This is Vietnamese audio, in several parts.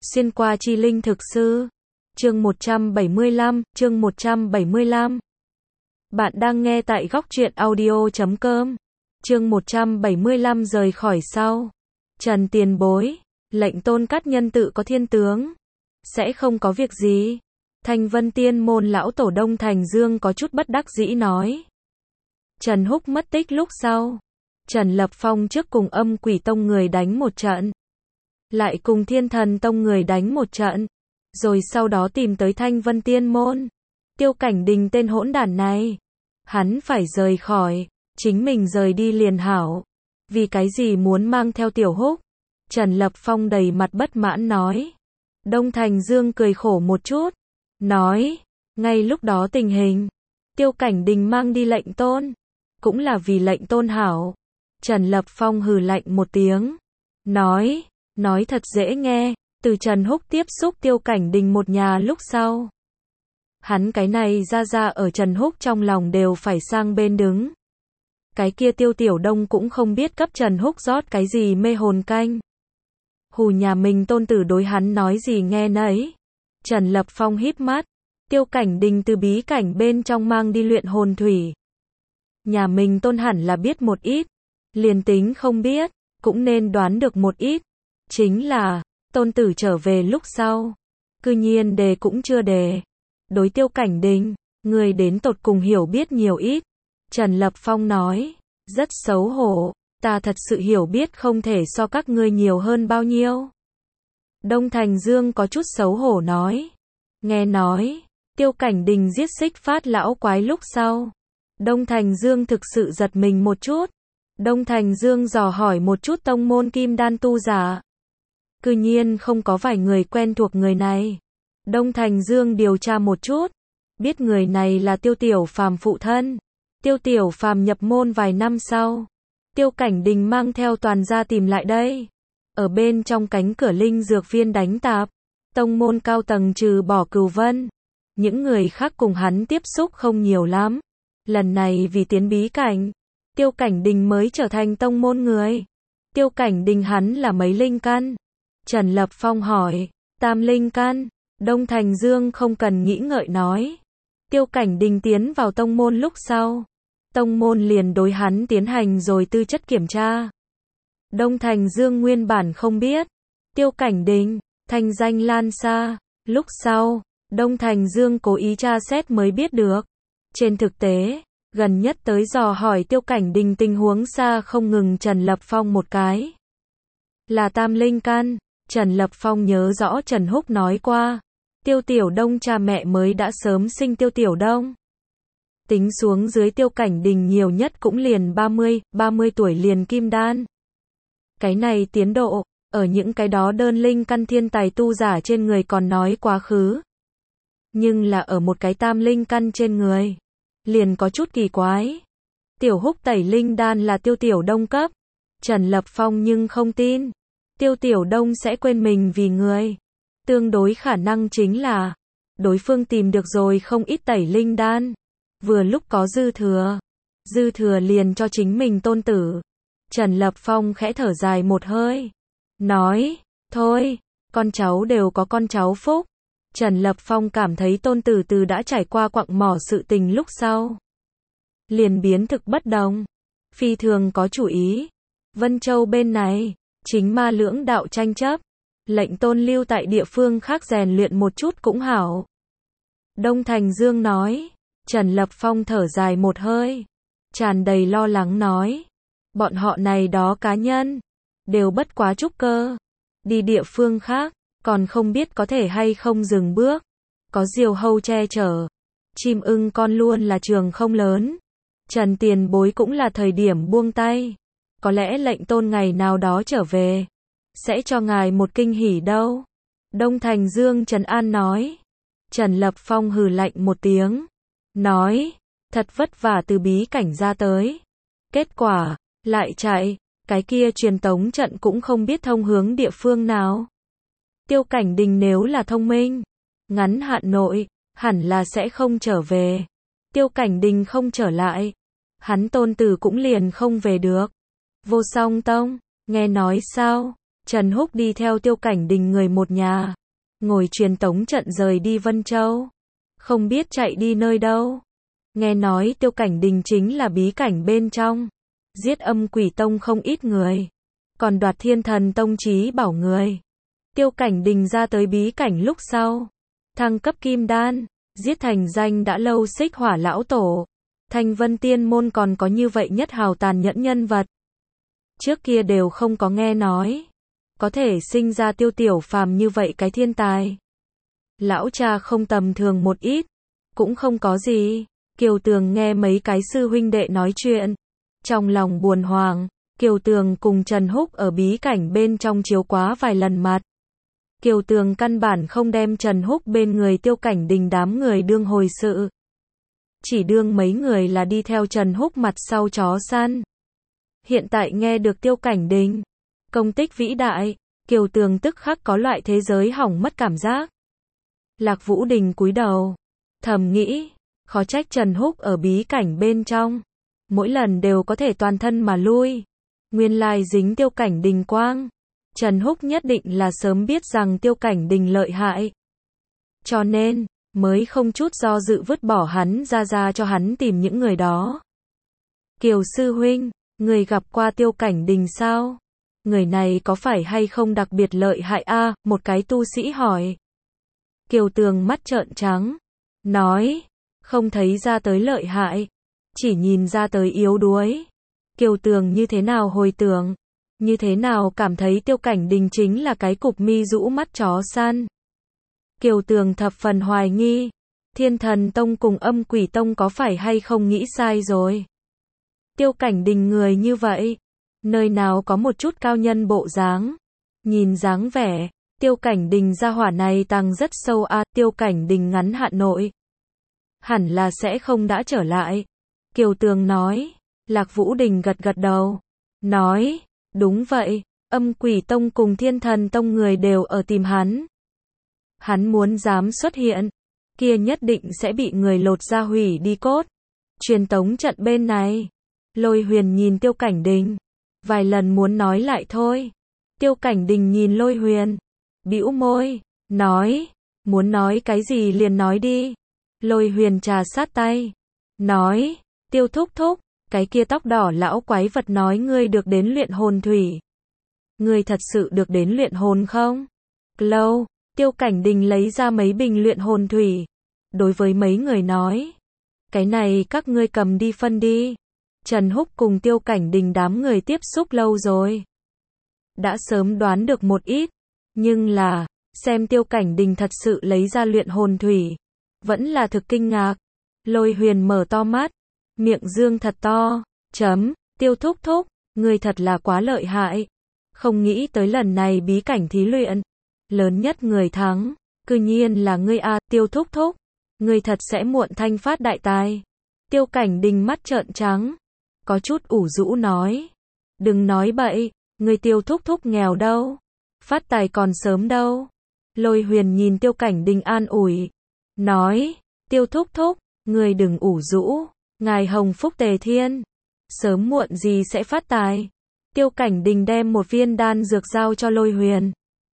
Xuyên qua chi linh thực sư. Chương 175. Bạn đang nghe tại góc truyện audio.com. Chương 175 rời khỏi sau. Trần tiền bối, lệnh tôn cát nhân tự có thiên tướng. Sẽ không có việc gì. Thanh Vân Tiên môn lão tổ Đông Thành Dương có chút bất đắc dĩ nói. Trần Húc mất tích lúc sau. Trần Lập Phong trước cùng Âm Quỷ Tông người đánh một trận. Lại cùng Thiên Thần Tông người đánh một trận. Rồi sau đó tìm tới Thanh Vân Tiên môn. Tiêu Cảnh Đình tên hỗn đản này. Hắn phải rời khỏi. Chính mình rời đi liền hảo. Vì cái gì muốn mang theo Tiểu Húc? Trần Lập Phong đầy mặt bất mãn nói. Đông Thành Dương cười khổ một chút. Nói. Ngay lúc đó tình hình. Tiêu Cảnh Đình mang đi lệnh tôn. Cũng là vì lệnh tôn hảo. Trần Lập Phong hừ lạnh một tiếng. Nói thật dễ nghe. Từ Trần Húc tiếp xúc Tiêu Cảnh Đình một nhà lúc sau. Hắn cái này ra ở Trần Húc trong lòng đều phải sang bên đứng. Cái kia Tiêu Tiểu Đông cũng không biết cấp Trần Húc rót cái gì mê hồn canh. Hù nhà mình tôn tử đối hắn nói gì nghe nấy. Trần Lập Phong híp mắt. Tiêu Cảnh Đình từ bí cảnh bên trong mang đi luyện hồn thủy. Nhà mình tôn hẳn là biết một ít. Liền tính không biết, cũng nên đoán được một ít. Chính là, tôn tử trở về lúc sau. Cư nhiên đề cũng chưa đề. Đối Tiêu Cảnh Đình, người đến tột cùng hiểu biết nhiều ít. Trần Lập Phong nói, rất xấu hổ, ta thật sự hiểu biết không thể so các ngươi nhiều hơn bao nhiêu. Đông Thành Dương có chút xấu hổ nói. Nghe nói, Tiêu Cảnh Đình giết Xích Phát lão quái lúc sau. Đông Thành Dương thực sự giật mình một chút. Đông Thành Dương dò hỏi một chút tông môn kim đan tu giả. Cư nhiên không có vài người quen thuộc người này. Đông Thành Dương điều tra một chút. Biết người này là Tiêu Tiểu Phàm phụ thân. Tiêu Tiểu Phàm nhập môn vài năm sau. Tiêu Cảnh Đình mang theo toàn gia tìm lại đây. Ở bên trong cánh cửa linh dược viên đánh tạp. Tông môn cao tầng trừ bỏ Cửu Vân. Những người khác cùng hắn tiếp xúc không nhiều lắm. Lần này vì tiến bí cảnh. Tiêu Cảnh Đình mới trở thành tông môn người. Tiêu Cảnh Đình hắn là mấy linh căn? Trần Lập Phong hỏi. Tam linh căn. Đông Thành Dương không cần nghĩ ngợi nói. Tiêu Cảnh Đình tiến vào tông môn lúc sau. Tông môn liền đối hắn tiến hành rồi tư chất kiểm tra. Đông Thành Dương nguyên bản không biết. Tiêu Cảnh Đình, thanh danh lan xa. Lúc sau, Đông Thành Dương cố ý tra xét mới biết được. Trên thực tế, gần nhất tới dò hỏi Tiêu Cảnh Đình tình huống xa không ngừng Trần Lập Phong một cái. Là tam linh căn. Trần Lập Phong nhớ rõ Trần Húc nói qua. Tiêu Tiểu Đông cha mẹ mới đã sớm sinh Tiêu Tiểu Đông. Tính xuống dưới Tiêu Cảnh Đình nhiều nhất cũng liền 30 tuổi liền kim đan. Cái này tiến độ, ở những cái đó đơn linh căn thiên tài tu giả trên người còn nói quá khứ. Nhưng là ở một cái tam linh căn trên người, liền có chút kỳ quái. Tiểu Húc tẩy linh đan là Tiêu Tiểu Đông cấp. Trần Lập Phong nhưng không tin. Tiêu Tiểu Đông sẽ quên mình vì người. Tương đối khả năng chính là, đối phương tìm được rồi không ít tẩy linh đan. Vừa lúc có dư thừa liền cho chính mình tôn tử. Trần Lập Phong khẽ thở dài một hơi. Nói, thôi, con cháu đều có con cháu phúc. Trần Lập Phong cảm thấy tôn tử từ đã trải qua quặng mỏ sự tình lúc sau. Liền biến thực bất đồng. Phi thường có chủ ý. Vân Châu bên này, chính ma lưỡng đạo tranh chấp. Lệnh tôn lưu tại địa phương khác rèn luyện một chút cũng hảo. Đông Thành Dương nói. Trần Lập Phong thở dài một hơi. Tràn đầy lo lắng nói. Bọn họ này đó cá nhân. Đều bất quá trúc cơ. Đi địa phương khác. Còn không biết có thể hay không dừng bước. Có diều hâu che chở. Chim ưng con luôn là trường không lớn. Trần tiền bối cũng là thời điểm buông tay. Có lẽ lệnh tôn ngày nào đó trở về. Sẽ cho ngài một kinh hỉ đâu. Đông Thành Dương trấn an nói. Trần Lập Phong hừ lạnh một tiếng. Nói. Thật vất vả từ bí cảnh ra tới. Kết quả, lại chạy. Cái kia truyền tống trận cũng không biết thông hướng địa phương nào. Tiêu Cảnh Đình nếu là thông minh. Ngắn hạn nội, hẳn là sẽ không trở về. Tiêu Cảnh Đình không trở lại. Hắn tôn tử cũng liền không về được. Vô Song Tông, nghe nói sao? Trần Húc đi theo Tiêu Cảnh Đình người một nhà, ngồi truyền tống trận rời đi Vân Châu. Không biết chạy đi nơi đâu. Nghe nói Tiêu Cảnh Đình chính là bí cảnh bên trong, giết Âm Quỷ Tông không ít người, còn đoạt Thiên Thần Tông chí bảo người. Tiêu Cảnh Đình ra tới bí cảnh lúc sau, thăng cấp kim đan, giết thành danh đã lâu Xích Hỏa lão tổ. Thanh Vân Tiên môn còn có như vậy nhất hào tàn nhẫn nhân vật. Trước kia đều không có nghe nói, có thể sinh ra Tiêu Tiểu Phàm như vậy cái thiên tài. Lão cha không tầm thường một ít, cũng không có gì. Kiều Tường nghe mấy cái sư huynh đệ nói chuyện, trong lòng buồn hoàng. Kiều Tường cùng Trần Húc ở bí cảnh bên trong chiếu quá vài lần mặt. Kiều Tường căn bản không đem Trần Húc bên người Tiêu Cảnh Đình đám người đương hồi sự. Chỉ đương mấy người là đi theo Trần Húc mặt sau chó săn. Hiện tại nghe được Tiêu Cảnh Đình công tích vĩ đại, Kiều Tường tức khắc có loại thế giới hỏng mất cảm giác. Lạc Vũ Đình cúi đầu, thầm nghĩ, khó trách Trần Húc ở bí cảnh bên trong, mỗi lần đều có thể toàn thân mà lui. Nguyên lai dính Tiêu Cảnh Đình quang. Trần Húc nhất định là sớm biết rằng Tiêu Cảnh Đình lợi hại, cho nên mới không chút do dự vứt bỏ hắn ra cho hắn tìm những người đó. Kiều sư huynh, người gặp qua Tiêu Cảnh Đình sao? Người này có phải hay không đặc biệt lợi hại a? Một cái tu sĩ hỏi. Kiều Tường mắt trợn trắng, nói, không thấy ra tới lợi hại, chỉ nhìn ra tới yếu đuối. Kiều Tường như thế nào hồi tưởng, như thế nào cảm thấy Tiêu Cảnh Đình chính là cái cục mi rũ mắt chó săn. Kiều Tường thập phần hoài nghi, Thiên Thần Tông cùng Âm Quỷ Tông có phải hay không nghĩ sai rồi. Tiêu Cảnh Đình người như vậy, nơi nào có một chút cao nhân bộ dáng. Nhìn dáng vẻ, Tiêu Cảnh Đình gia hỏa này tàng rất sâu a. Tiêu Cảnh Đình ngắn hạn nội hẳn là sẽ không đã trở lại. Kiều Tường nói. Lạc Vũ Đình gật gật đầu, nói, đúng vậy, Âm Quỷ Tông cùng Thiên Thần Tông người đều ở tìm hắn. Hắn muốn dám xuất hiện, kia nhất định sẽ bị người lột ra hủy đi cốt. Truyền tống trận bên này, Lôi Huyền nhìn Tiêu Cảnh Đình, vài lần muốn nói lại thôi. Tiêu Cảnh Đình nhìn Lôi Huyền, bĩu môi, nói, muốn nói cái gì liền nói đi. Lôi Huyền trà sát tay, nói, Tiêu thúc thúc, cái kia tóc đỏ lão quái vật nói ngươi được đến luyện hồn thủy. Ngươi thật sự được đến luyện hồn không? Lâu, Tiêu Cảnh Đình lấy ra mấy bình luyện hồn thủy. Đối với mấy người nói, cái này các ngươi cầm đi phân đi. Trần Húc cùng Tiêu Cảnh Đình đám người tiếp xúc lâu rồi, đã sớm đoán được một ít, nhưng là, xem Tiêu Cảnh Đình thật sự lấy ra luyện hồn thủy, vẫn là thực kinh ngạc. Lôi Huyền mở to mắt, miệng dương thật to, Tiêu thúc thúc, ngươi thật là quá lợi hại. Không nghĩ tới lần này bí cảnh thí luyện, lớn nhất người thắng, cư nhiên là ngươi a. Tiêu thúc thúc, ngươi thật sẽ muộn thanh phát đại tài. Tiêu Cảnh Đình mắt trợn trắng, có chút ủ rũ nói, đừng nói bậy, ngươi Tiêu thúc thúc nghèo đâu, phát tài còn sớm đâu. Lôi Huyền nhìn Tiêu Cảnh Đình an ủi, nói, Tiêu thúc thúc, ngươi đừng ủ rũ, ngài hồng phúc tề thiên, sớm muộn gì sẽ phát tài. Tiêu Cảnh Đình đem một viên đan dược giao cho Lôi Huyền,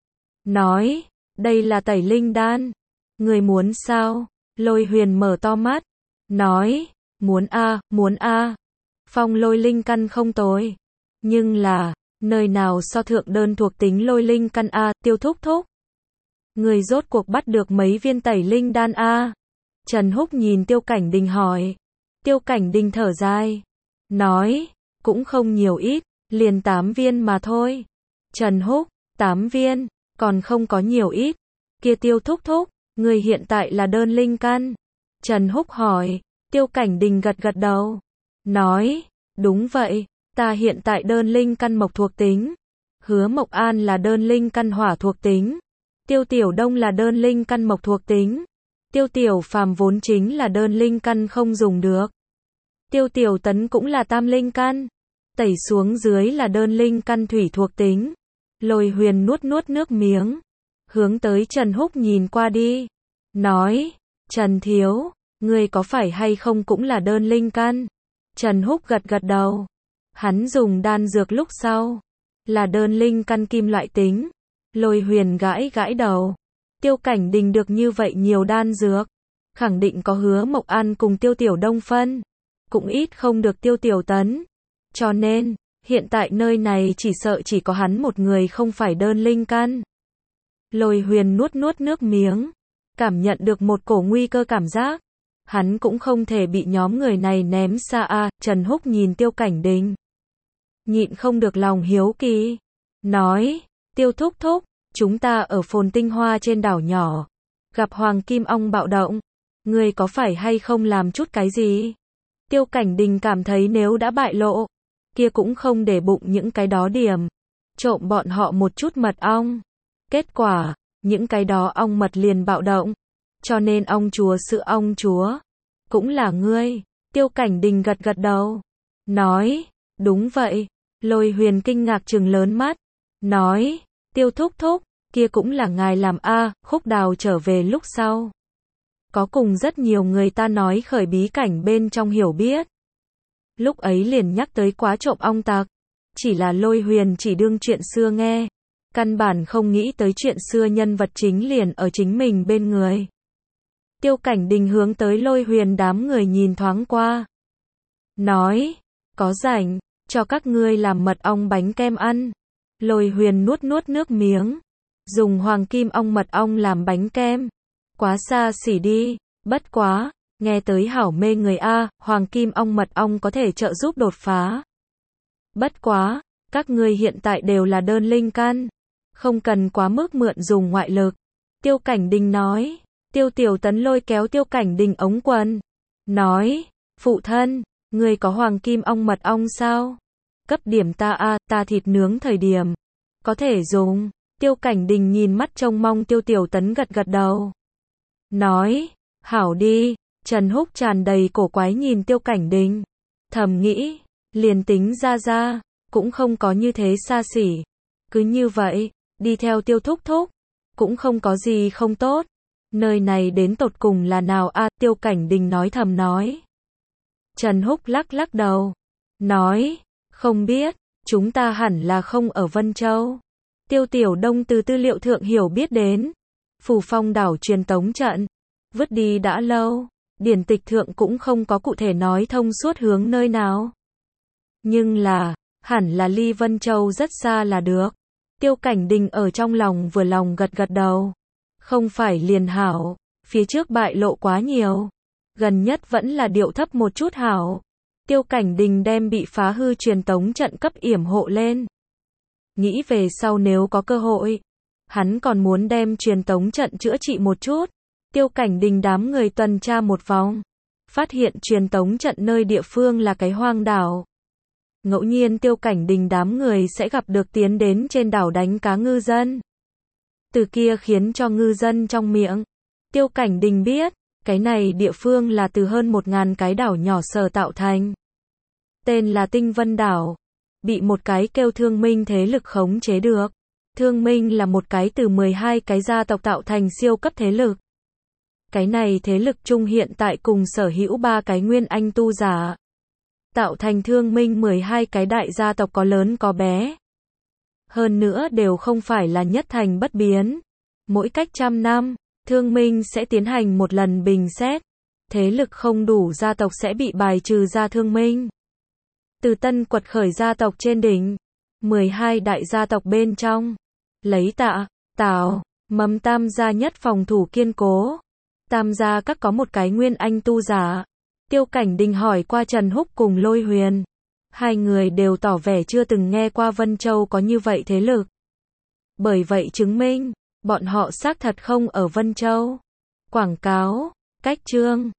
nói, đây là tẩy linh đan, người muốn sao? Lôi Huyền mở to mắt, nói, muốn a. Phong lôi linh căn không tồi, nhưng là, nơi nào so thượng đơn thuộc tính lôi linh căn a. Tiêu thúc thúc, người rốt cuộc bắt được mấy viên tẩy linh đan a? Trần Húc nhìn Tiêu Cảnh Đình hỏi. Tiêu Cảnh Đình thở dài, nói, cũng không nhiều ít, liền 8 viên mà thôi. Trần Húc, 8 viên, còn không có nhiều ít. Kia Tiêu thúc thúc, người hiện tại là đơn linh căn. Trần Húc hỏi. Tiêu Cảnh Đình gật gật đầu, nói, đúng vậy, ta hiện tại đơn linh căn mộc thuộc tính. Hứa Mộc An là đơn linh căn hỏa thuộc tính. Tiêu Tiểu Đông là đơn linh căn mộc thuộc tính. Tiêu Tiểu Phàm vốn chính là đơn linh căn không dùng được. Tiêu Tiểu Tấn cũng là tam linh căn. Tẩy xuống dưới là đơn linh căn thủy thuộc tính. Lôi Huyền nuốt nước miếng, hướng tới Trần Húc nhìn qua đi, nói, Trần thiếu, ngươi có phải hay không cũng là đơn linh căn? Trần Húc gật gật đầu. Hắn dùng đan dược lúc sau, Là đơn linh căn kim loại tính. Lôi Huyền gãi gãi đầu. Tiêu Cảnh Đình được như vậy nhiều đan dược, khẳng định có Hứa Mộc An cùng Tiêu Tiểu Đông phân, cũng ít không được Tiêu Tiểu Tấn. Cho nên, hiện tại nơi này chỉ sợ chỉ có hắn một người không phải đơn linh căn. Lôi Huyền nuốt nuốt nước miếng, cảm nhận được một cổ nguy cơ cảm giác. Hắn cũng không thể bị nhóm người này ném xa a. Trần Húc nhìn Tiêu Cảnh Đình, nhịn không được lòng hiếu kỳ, nói, Tiêu thúc thúc, chúng ta ở Phồn Tinh Hoa trên đảo nhỏ, gặp Hoàng Kim Ong bạo động, ngươi có phải hay không làm chút cái gì? Tiêu Cảnh Đình cảm thấy nếu đã bại lộ, kia cũng không để bụng những cái đó điểm, trộm bọn họ một chút mật ong. Kết quả, những cái đó ong mật liền bạo động, cho nên ong chúa sự ong chúa, cũng là ngươi. Tiêu Cảnh Đình gật gật đầu, nói, đúng vậy. Lôi Huyền kinh ngạc trừng lớn mắt, nói, Tiêu thúc thúc, kia cũng là ngài làm a. Khúc Đào trở về lúc sau, có cùng rất nhiều người ta nói khởi bí cảnh bên trong hiểu biết. Lúc ấy liền nhắc tới quá trộm ong tặc, chỉ là Lôi Huyền chỉ đương chuyện xưa nghe, căn bản không nghĩ tới chuyện xưa nhân vật chính liền ở chính mình bên người. Tiêu Cảnh Đình hướng tới Lôi Huyền đám người nhìn thoáng qua, nói, có rảnh, cho các ngươi làm mật ong bánh kem ăn. Lôi Huyền nuốt nuốt nước miếng, dùng Hoàng Kim Ong mật ong làm bánh kem, quá xa xỉ đi, bất quá, nghe tới hảo mê người a. Hoàng Kim Ong mật ong có thể trợ giúp đột phá. Bất quá, các ngươi hiện tại đều là đơn linh căn, không cần quá mức mượn dùng ngoại lực. Tiêu Cảnh Đình nói. Tiêu Tiểu Tấn lôi kéo Tiêu Cảnh Đình ống quần, nói, phụ thân, ngươi có Hoàng Kim Ong mật ong sao? Cấp điểm ta a, ta thịt nướng thời điểm, có thể dùng. Tiêu Cảnh Đình nhìn mắt trông mong Tiêu Tiểu Tấn gật gật đầu, nói, hảo đi. Trần Húc tràn đầy cổ quái nhìn Tiêu Cảnh Đình, thầm nghĩ, liền tính ra, cũng không có như thế xa xỉ. Cứ như vậy, đi theo Tiêu thúc thúc, cũng không có gì không tốt. Nơi này đến tột cùng là nào a? Tiêu Cảnh Đình nói thầm nói. Trần Húc lắc lắc đầu, nói, không biết, chúng ta hẳn là không ở Vân Châu. Tiêu Tiểu Đông từ tư liệu thượng hiểu biết đến, Phù Phong đảo truyền tống trận, vứt đi đã lâu, điển tịch thượng cũng không có cụ thể nói thông suốt hướng nơi nào. Nhưng là, hẳn là ly Vân Châu rất xa là được. Tiêu Cảnh Đình ở trong lòng vừa lòng gật gật đầu. Không phải liền hảo, phía trước bại lộ quá nhiều, gần nhất vẫn là điệu thấp một chút hảo. Tiêu Cảnh Đình đem bị phá hư truyền tống trận cấp yểm hộ lên. Nghĩ về sau nếu có cơ hội, hắn còn muốn đem truyền tống trận chữa trị một chút. Tiêu Cảnh Đình đám người tuần tra một vòng, phát hiện truyền tống trận nơi địa phương là cái hoang đảo. Ngẫu nhiên Tiêu Cảnh Đình đám người sẽ gặp được tiến đến trên đảo đánh cá ngư dân. Từ kia khiến cho ngư dân trong miệng, Tiêu Cảnh Đình biết, cái này địa phương là từ hơn 1000 cái đảo nhỏ sở tạo thành. Tên là Tinh Vân Đảo, bị một cái kêu Thương Minh thế lực khống chế được. Thương Minh là một cái từ 12 cái gia tộc tạo thành siêu cấp thế lực. Cái này thế lực chung hiện tại cùng sở hữu 3 cái nguyên anh tu giả, tạo thành Thương Minh 12 cái đại gia tộc có lớn có bé. Hơn nữa đều không phải là nhất thành bất biến. Mỗi cách 100 năm, Thương Minh sẽ tiến hành một lần bình xét. Thế lực không đủ gia tộc sẽ bị bài trừ ra Thương Minh. Từ tân quật khởi gia tộc trên đỉnh, 12 đại gia tộc bên trong, lấy Tạ, Tào, Mầm tam gia nhất phòng thủ kiên cố. Tam gia các có một cái nguyên anh tu giả. Tiêu Cảnh Đình hỏi qua Trần Húc cùng Lôi Huyền. Hai người đều tỏ vẻ chưa từng nghe qua Vân Châu có như vậy thế lực. Bởi vậy chứng minh, bọn họ xác thật không ở Vân Châu. Quảng cáo, cách chương.